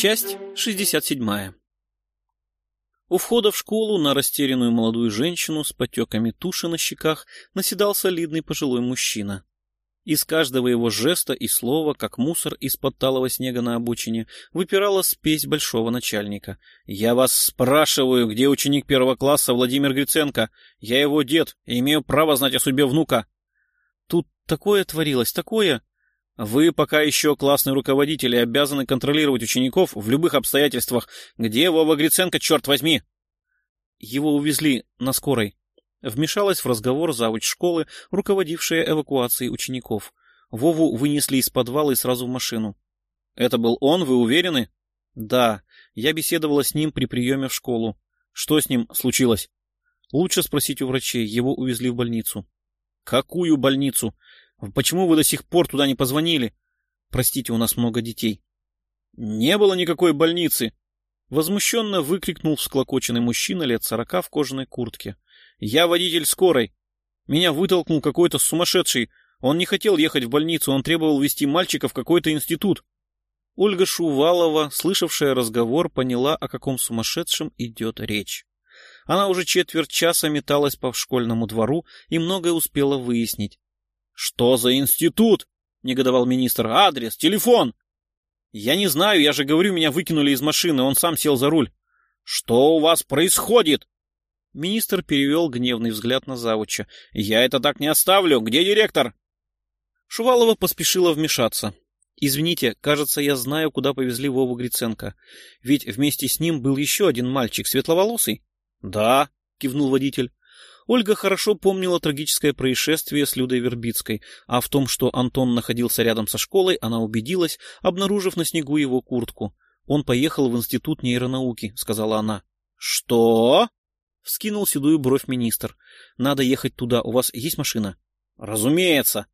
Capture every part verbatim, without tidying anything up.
Часть шестьдесят седьмая. У входа в школу на растерянную молодую женщину с потеками туши на щеках наседал солидный пожилой мужчина. Из каждого его жеста и слова, как мусор из-под талого снега на обочине, выпирала спесь большого начальника. «Я вас спрашиваю, где ученик первого класса Владимир Гриценко? Я его дед и имею право знать о судьбе внука». Тут такое творилось, такое... Вы пока еще классный руководитель и обязаны контролировать учеников в любых обстоятельствах. Где Вова Гриценко, черт возьми? Его увезли на скорой. Вмешалась в разговор завуч школы, руководившая эвакуацией учеников. Вову вынесли из подвала и сразу в машину. Это был он, вы уверены? Да, я беседовала с ним при приеме в школу. Что с ним случилось? Лучше спросить у врачей, его увезли в больницу. Какую больницу? Почему вы до сих пор туда не позвонили? Простите, у нас много детей. Не было никакой больницы. Возмущенно выкрикнул всклокоченный мужчина лет сорока в кожаной куртке. Я водитель скорой. Меня вытолкнул какой-то сумасшедший. Он не хотел ехать в больницу, он требовал везти мальчика в какой-то институт. Ольга Шувалова, слышавшая разговор, поняла, о каком сумасшедшем идет речь. Она уже четверть часа металась по школьному двору и многое успела выяснить. «Что за институт?» — негодовал министр. «Адрес, телефон!» «Я не знаю, я же говорю, меня выкинули из машины, он сам сел за руль». «Что у вас происходит?» Министр перевел гневный взгляд на завуча. «Я это так не оставлю. Где директор?» Шувалова поспешила вмешаться. «Извините, кажется, я знаю, куда повезли Вову Гриценко. Ведь вместе с ним был еще один мальчик, светловолосый». «Да», — кивнул водитель. Ольга хорошо помнила трагическое происшествие с Людой Вербицкой, а в том, что Антон находился рядом со школой, она убедилась, обнаружив на снегу его куртку. «Он поехал в институт нейронауки», — сказала она. «Что?» — вскинул седую бровь министр. «Надо ехать туда. У вас есть машина?» «Разумеется».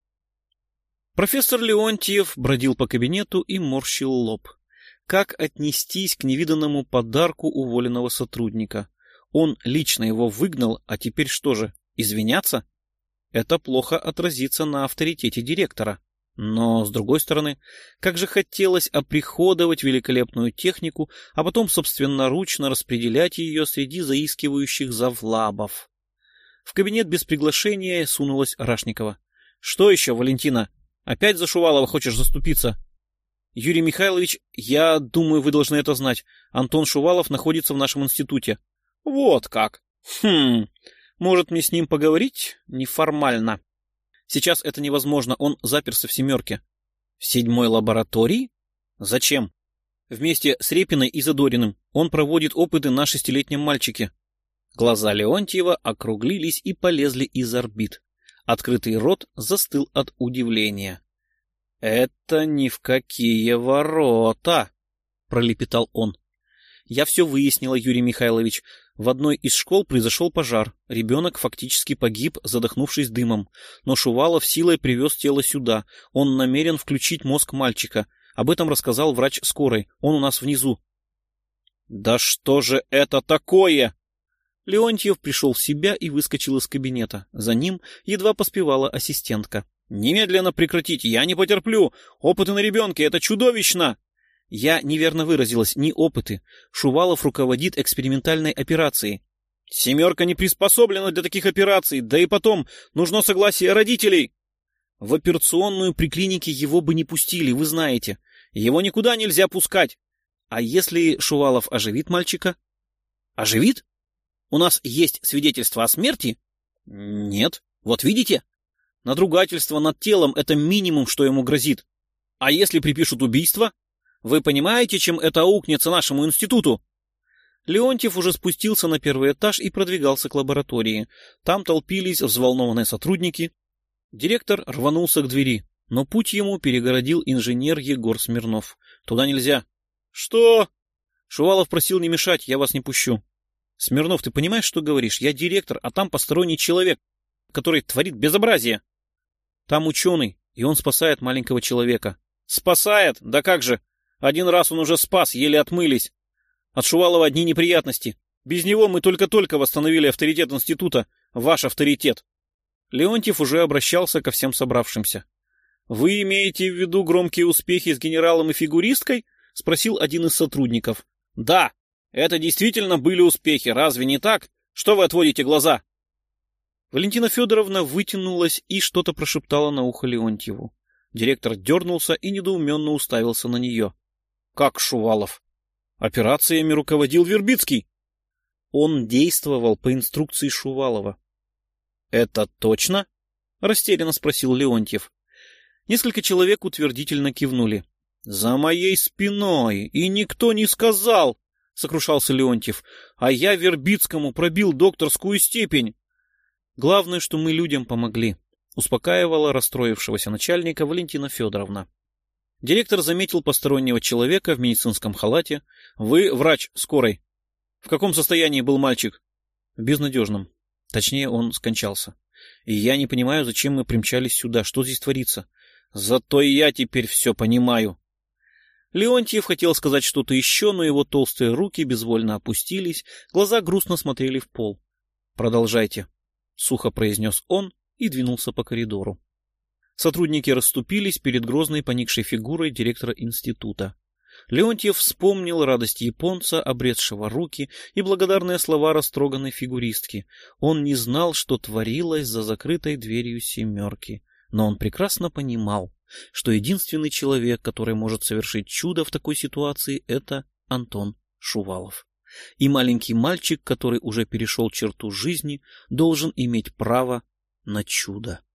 Профессор Леонтьев бродил по кабинету и морщил лоб. Как отнестись к невиданному подарку уволенного сотрудника? Он лично его выгнал, а теперь что же, извиняться? Это плохо отразится на авторитете директора. Но, с другой стороны, как же хотелось оприходовать великолепную технику, а потом собственноручно распределять ее среди заискивающих завлабов. В кабинет без приглашения сунулась Рашникова. — Что еще, Валентина? Опять за Шувалова хочешь заступиться? — Юрий Михайлович, я думаю, вы должны это знать. Антон Шувалов находится в нашем институте. Вот как. Хм, может мне с ним поговорить? Неформально. Сейчас это невозможно, он заперся в семерке. В седьмой лаборатории? Зачем? Вместе с Репиной и Задориным. Он проводит опыты на шестилетнем мальчике. Глаза Леонтьева округлились и полезли из орбит. Открытый рот застыл от удивления. — Это ни в какие ворота! — пролепетал он. — Я все выяснила, Юрий Михайлович. В одной из школ произошел пожар. Ребенок фактически погиб, задохнувшись дымом. Но Шувалов силой привез тело сюда. Он намерен включить мозг мальчика. Об этом рассказал врач скорой. Он у нас внизу. — Да что же это такое? Леонтьев пришел в себя и выскочил из кабинета. За ним едва поспевала ассистентка. — Немедленно прекратить, я не потерплю. Опыты на ребенке — это чудовищно. Я неверно выразилась, не опыты. Шувалов руководит экспериментальной операцией. Семерка не приспособлена для таких операций, да и потом нужно согласие родителей. В операционную при клинике его бы не пустили, вы знаете. Его никуда нельзя пускать. А если Шувалов оживит мальчика? Оживит? У нас есть свидетельство о смерти? Нет. Вот видите? Надругательство над телом — это минимум, что ему грозит. А если припишут убийство? Вы понимаете, чем это аукнется нашему институту? Леонтьев уже спустился на первый этаж и продвигался к лаборатории. Там толпились взволнованные сотрудники. Директор рванулся к двери, но путь ему перегородил инженер Егор Смирнов. Туда нельзя. Что? Шувалов просил не мешать, я вас не пущу. Смирнов, ты понимаешь, что говоришь? Я директор, а там посторонний человек, который творит безобразие. Там ученый, и он спасает маленького человека. Спасает? Да как же? Один раз он уже спас, еле отмылись. От Шувалова одни неприятности. Без него мы только-только восстановили авторитет института. Ваш авторитет. Леонтьев уже обращался ко всем собравшимся. Вы имеете в виду громкие успехи с генералом и фигуристкой? спросил один из сотрудников. Да, это действительно были успехи, разве не так? Что вы отводите глаза? Валентина Федоровна вытянулась и что-то прошептала на ухо Леонтьеву. Директор дернулся и недоуменно уставился на нее. Как Шувалов? Операциями руководил Вербицкий. Он действовал по инструкции Шувалова. Это точно? Растерянно спросил Леонтьев. Несколько человек утвердительно кивнули. За моей спиной, и никто не сказал, сокрушался Леонтьев. А я Вербицкому пробил докторскую степень. Главное, что мы людям помогли, успокаивала расстроившегося начальника Валентина Федоровна. Директор заметил постороннего человека в медицинском халате. Вы врач скорой. В каком состоянии был мальчик? В безнадежном. Точнее, он скончался. И я не понимаю, зачем мы примчались сюда. Что здесь творится? Зато и я теперь все понимаю. Леонтьев хотел сказать что-то еще, но его толстые руки безвольно опустились, глаза грустно смотрели в пол. Продолжайте. — сухо произнес он и двинулся по коридору. Сотрудники расступились перед грозной поникшей фигурой директора института. Леонтьев вспомнил радость японца, обретшего руки, и благодарные слова растроганной фигуристки. Он не знал, что творилось за закрытой дверью семерки, но он прекрасно понимал, что единственный человек, который может совершить чудо в такой ситуации, это Антон Шувалов. И маленький мальчик, который уже перешел черту жизни, должен иметь право на чудо.